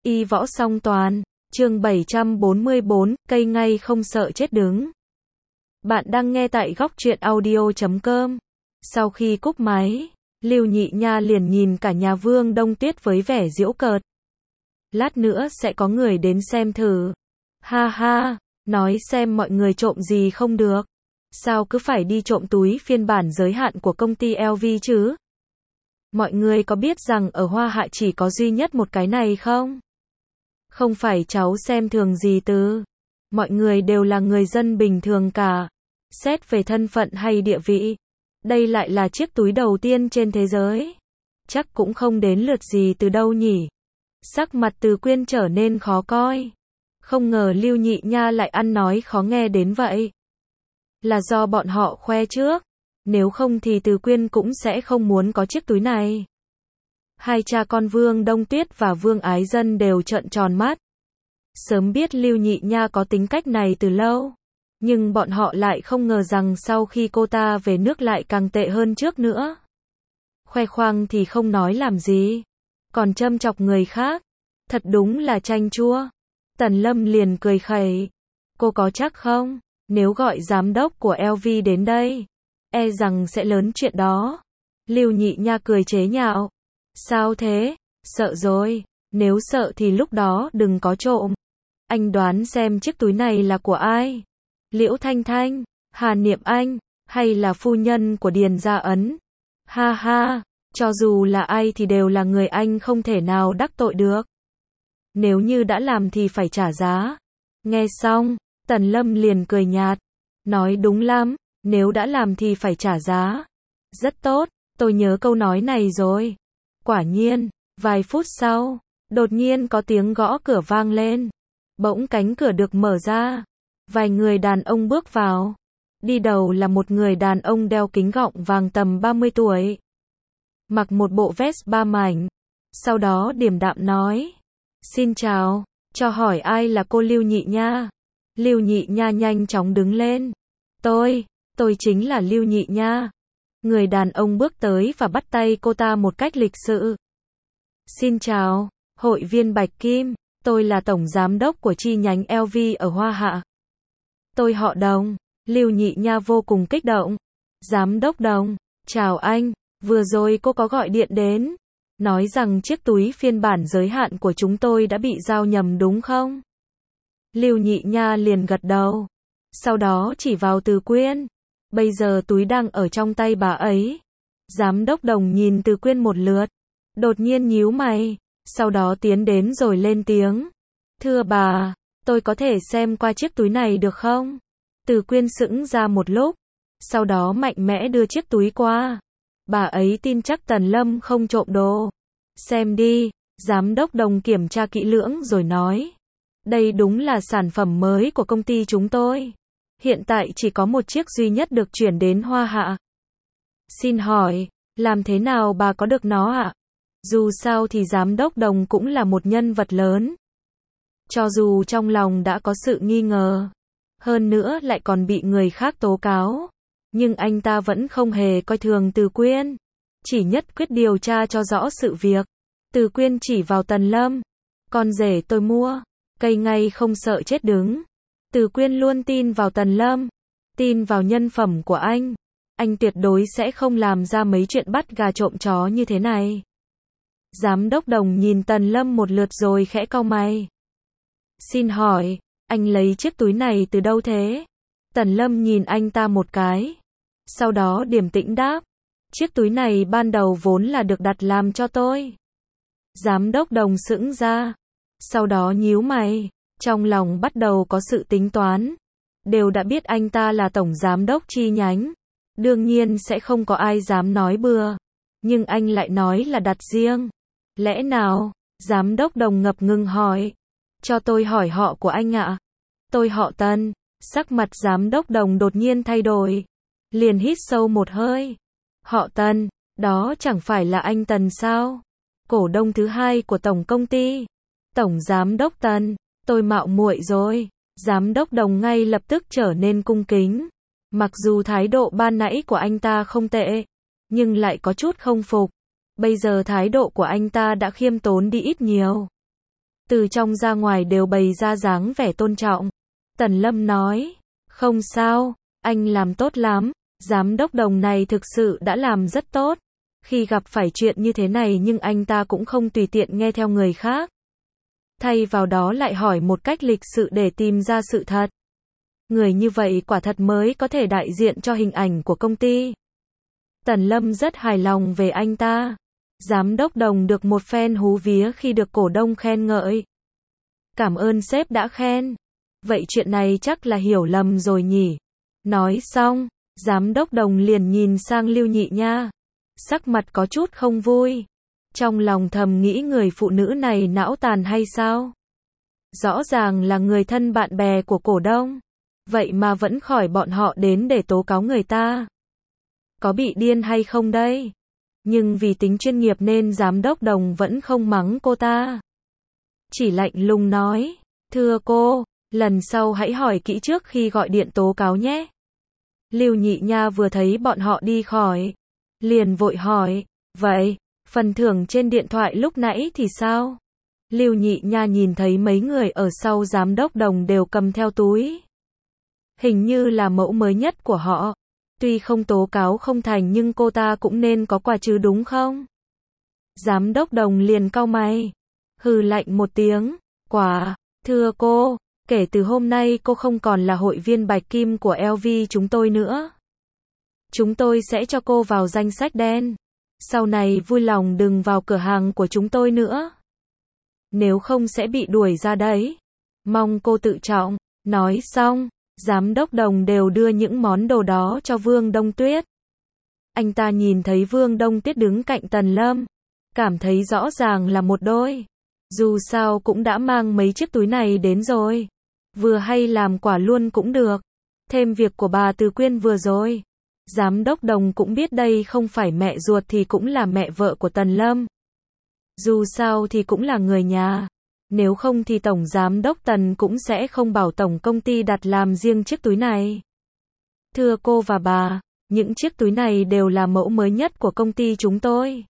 Y võ song toàn, chương 744, cây ngay không sợ chết đứng. Bạn đang nghe tại góc truyện audio.com. Sau khi cúp máy, Lưu Nhị Nha liền nhìn cả nhà Vương Đông Tuyết với vẻ giễu cợt. Lát nữa sẽ có người đến xem thử. Ha ha, nói xem mọi người trộm gì không được. Sao cứ phải đi trộm túi phiên bản giới hạn của công ty LV chứ? Mọi người có biết rằng ở Hoa Hạ chỉ có duy nhất một cái này không? Không phải cháu xem thường gì từ. Mọi người đều là người dân bình thường cả. Xét về thân phận hay địa vị, đây lại là chiếc túi đầu tiên trên thế giới. Chắc cũng không đến lượt gì từ đâu nhỉ. Sắc mặt Từ Quyên trở nên khó coi. Không ngờ Lưu Nhị Nha lại ăn nói khó nghe đến vậy. Là do bọn họ khoe trước. Nếu không thì Từ Quyên cũng sẽ không muốn có chiếc túi này. Hai cha con Vương Đông Tuyết và Vương Ái Dân đều trợn tròn mắt. Sớm biết Lưu Nhị Nha có tính cách này từ lâu. Nhưng bọn họ lại không ngờ rằng sau khi cô ta về nước lại càng tệ hơn trước nữa. Khoe khoang thì không nói làm gì. Còn châm chọc người khác. Thật đúng là chanh chua. Tần Lâm liền cười khẩy. Cô có chắc không? Nếu gọi giám đốc của LV đến đây, e rằng sẽ lớn chuyện đó. Lưu Nhị Nha cười chế nhạo. Sao thế? Sợ rồi. Nếu sợ thì lúc đó đừng có trộm. Anh đoán xem chiếc túi này là của ai? Liễu Thanh Thanh, Hà Niệm Anh, hay là phu nhân của Điền Gia Ấn? Ha ha, cho dù là ai thì đều là người anh không thể nào đắc tội được. Nếu như đã làm thì phải trả giá. Nghe xong, Tần Lâm liền cười nhạt. Nói đúng lắm, nếu đã làm thì phải trả giá. Rất tốt, tôi nhớ câu nói này rồi. Quả nhiên, vài phút sau, đột nhiên có tiếng gõ cửa vang lên. Bỗng cánh cửa được mở ra. Vài người đàn ông bước vào. Đi đầu là một người đàn ông đeo kính gọng vàng tầm 30 tuổi. Mặc một bộ vest ba mảnh. Sau đó điềm đạm nói. Xin chào, cho hỏi ai là cô Lưu Nhị Nha? Lưu Nhị Nha nhanh chóng đứng lên. Tôi chính là Lưu Nhị Nha. Người đàn ông bước tới và bắt tay cô ta một cách lịch sự. Xin chào, hội viên Bạch Kim, tôi là tổng giám đốc của chi nhánh LV ở Hoa Hạ. Tôi họ Đồng. Lưu Nhị Nha vô cùng kích động. Giám đốc Đồng, chào anh, vừa rồi cô có gọi điện đến. Nói rằng chiếc túi phiên bản giới hạn của chúng tôi đã bị giao nhầm đúng không? Lưu Nhị Nha liền gật đầu. Sau đó chỉ vào Từ Quyên. Bây giờ túi đang ở trong tay bà ấy. Giám đốc Đồng nhìn Từ Quyên một lượt. Đột nhiên nhíu mày. Sau đó tiến đến rồi lên tiếng. Thưa bà, tôi có thể xem qua chiếc túi này được không? Từ Quyên sững ra một lúc. Sau đó mạnh mẽ đưa chiếc túi qua. Bà ấy tin chắc Tần Lâm không trộm đồ. Xem đi, giám đốc Đồng kiểm tra kỹ lưỡng rồi nói. Đây đúng là sản phẩm mới của công ty chúng tôi. Hiện tại chỉ có một chiếc duy nhất được chuyển đến Hoa Hạ. Xin hỏi, làm thế nào bà có được nó ạ? Dù sao thì giám đốc Đồng cũng là một nhân vật lớn. Cho dù trong lòng đã có sự nghi ngờ, hơn nữa lại còn bị người khác tố cáo, nhưng anh ta vẫn không hề coi thường Từ Quyên, chỉ nhất quyết điều tra cho rõ sự việc. Từ Quyên chỉ vào Tần Lâm. Con rể tôi mua, cây ngay không sợ chết đứng. Từ Quyên luôn tin vào Tần Lâm, tin vào nhân phẩm của anh. Anh tuyệt đối sẽ không làm ra mấy chuyện bắt gà trộm chó như thế này. Giám đốc Đồng nhìn Tần Lâm một lượt rồi khẽ cau mày. Xin hỏi, anh lấy chiếc túi này từ đâu thế? Tần Lâm nhìn anh ta một cái. Sau đó điềm tĩnh đáp. Chiếc túi này ban đầu vốn là được đặt làm cho tôi. Giám đốc Đồng sững ra. Sau đó nhíu mày. Trong lòng bắt đầu có sự tính toán. Đều đã biết anh ta là tổng giám đốc chi nhánh. Đương nhiên sẽ không có ai dám nói bừa. Nhưng anh lại nói là đặt riêng. Lẽ nào? Giám đốc Đồng ngập ngừng hỏi. Cho tôi hỏi họ của anh ạ. Tôi họ Tần. Sắc mặt giám đốc Đồng đột nhiên thay đổi. Liền hít sâu một hơi. Họ Tần, đó chẳng phải là anh Tần sao? Cổ đông thứ hai của tổng công ty. Tổng giám đốc Tần, tôi mạo muội rồi. Giám đốc Đồng ngay lập tức trở nên cung kính. Mặc dù thái độ ban nãy của anh ta không tệ, nhưng lại có chút không phục. Bây giờ thái độ của anh ta đã khiêm tốn đi ít nhiều. từ trong ra ngoài đều bày ra dáng vẻ tôn trọng. Tần Lâm nói, không sao, anh làm tốt lắm, giám đốc Đồng này thực sự đã làm rất tốt. Khi gặp phải chuyện như thế này nhưng anh ta cũng không tùy tiện nghe theo người khác. Thay vào đó lại hỏi một cách lịch sự để tìm ra sự thật. Người như vậy quả thật mới có thể đại diện cho hình ảnh của công ty. Tần Lâm rất hài lòng về anh ta. Giám đốc Đồng được một phen hú vía khi được cổ đông khen ngợi. Cảm ơn sếp đã khen. Vậy chuyện này chắc là hiểu lầm rồi nhỉ. Nói xong, giám đốc Đồng liền nhìn sang Lưu Nhị Nha. Sắc mặt có chút không vui. Trong lòng thầm nghĩ người phụ nữ này não tàn hay sao? Rõ ràng là người thân bạn bè của cổ đông. Vậy mà vẫn khỏi bọn họ đến để tố cáo người ta. Có bị điên hay không đây? Nhưng vì tính chuyên nghiệp nên giám đốc Đồng vẫn không mắng cô ta. Chỉ lạnh lùng nói, thưa cô, lần sau hãy hỏi kỹ trước khi gọi điện tố cáo nhé. Lưu Nhị Nha vừa thấy bọn họ đi khỏi, liền vội hỏi, vậy, phần thưởng trên điện thoại lúc nãy thì sao? Lưu Nhị Nha nhìn thấy mấy người ở sau giám đốc Đồng đều cầm theo túi. Hình như là mẫu mới nhất của họ. Tuy không tố cáo không thành nhưng cô ta cũng nên có quà chứ đúng không? Giám đốc Đồng liền cau mày. Hừ lạnh một tiếng. Quà, thưa cô, kể từ hôm nay cô không còn là hội viên bạch kim của LV chúng tôi nữa. Chúng tôi sẽ cho cô vào danh sách đen. Sau này vui lòng đừng vào cửa hàng của chúng tôi nữa. Nếu không sẽ bị đuổi ra đấy. Mong cô tự trọng. Nói xong, giám đốc Đồng đều đưa những món đồ đó cho Vương Đông Tuyết. Anh ta nhìn thấy Vương Đông Tuyết đứng cạnh Tần Lâm, cảm thấy rõ ràng là một đôi. Dù sao cũng đã mang mấy chiếc túi này đến rồi. Vừa hay làm quả luôn cũng được. Thêm việc của bà Từ Quyên vừa rồi. Giám đốc Đồng cũng biết đây không phải mẹ ruột thì cũng là mẹ vợ của Tần Lâm. Dù sao thì cũng là người nhà. Nếu không thì Tổng Giám đốc Tần cũng sẽ không bảo tổng công ty đặt làm riêng chiếc túi này. Thưa cô và bà, những chiếc túi này đều là mẫu mới nhất của công ty chúng tôi.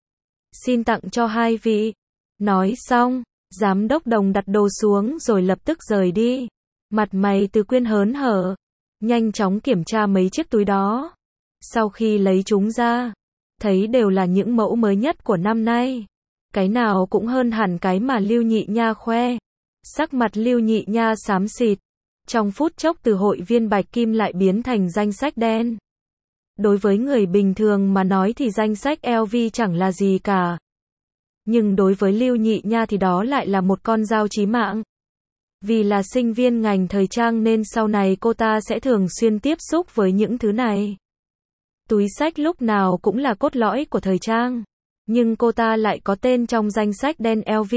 Xin tặng cho hai vị. Nói xong, Giám đốc Đồng đặt đồ xuống rồi lập tức rời đi. Mặt mày Từ Quyên hớn hở, nhanh chóng kiểm tra mấy chiếc túi đó. Sau khi lấy chúng ra, thấy đều là những mẫu mới nhất của năm nay. Cái nào cũng hơn hẳn cái mà Lưu Nhị Nha khoe. Sắc mặt Lưu Nhị Nha xám xịt. Trong phút chốc từ hội viên bạch kim lại biến thành danh sách đen. Đối với người bình thường mà nói thì danh sách LV chẳng là gì cả. Nhưng đối với Lưu Nhị Nha thì đó lại là một con dao chí mạng. Vì là sinh viên ngành thời trang nên sau này cô ta sẽ thường xuyên tiếp xúc với những thứ này. Túi xách lúc nào cũng là cốt lõi của thời trang. Nhưng cô ta lại có tên trong danh sách đen LV.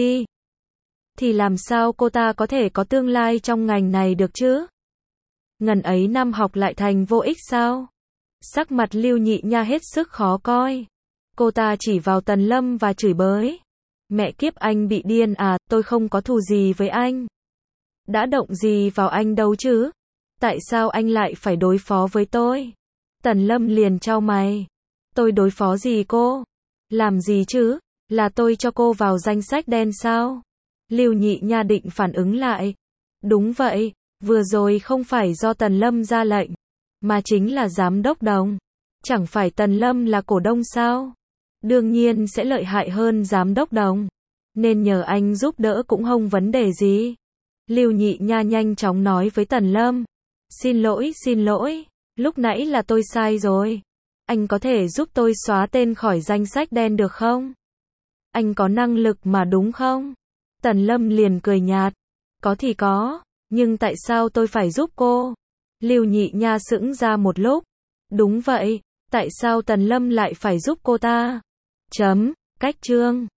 Thì làm sao cô ta có thể có tương lai trong ngành này được chứ? Ngần ấy năm học lại thành vô ích sao? Sắc mặt Lưu Nhị Nha hết sức khó coi. Cô ta chỉ vào Tần Lâm và chửi bới. Mẹ kiếp anh bị điên à, tôi không có thù gì với anh. Đã động gì vào anh đâu chứ? Tại sao anh lại phải đối phó với tôi? Tần Lâm liền chau mày. Tôi đối phó gì cô? Làm gì chứ? Là tôi cho cô vào danh sách đen sao? Lưu Nhị Nha định phản ứng lại. Đúng vậy, vừa rồi không phải do Tần Lâm ra lệnh, mà chính là giám đốc Đồng. Chẳng phải Tần Lâm là cổ đông sao? Đương nhiên sẽ lợi hại hơn giám đốc Đồng. Nên nhờ anh giúp đỡ cũng không vấn đề gì. Lưu Nhị Nha nhanh chóng nói với Tần Lâm. Xin lỗi, lúc nãy là tôi sai rồi. Anh có thể giúp tôi xóa tên khỏi danh sách đen được không? Anh có năng lực mà đúng không? Tần Lâm liền cười nhạt. Có thì có, nhưng tại sao tôi phải giúp cô? Lưu Nhị Nha sững ra một lúc. Đúng vậy, tại sao Tần Lâm lại phải giúp cô ta? Cách chương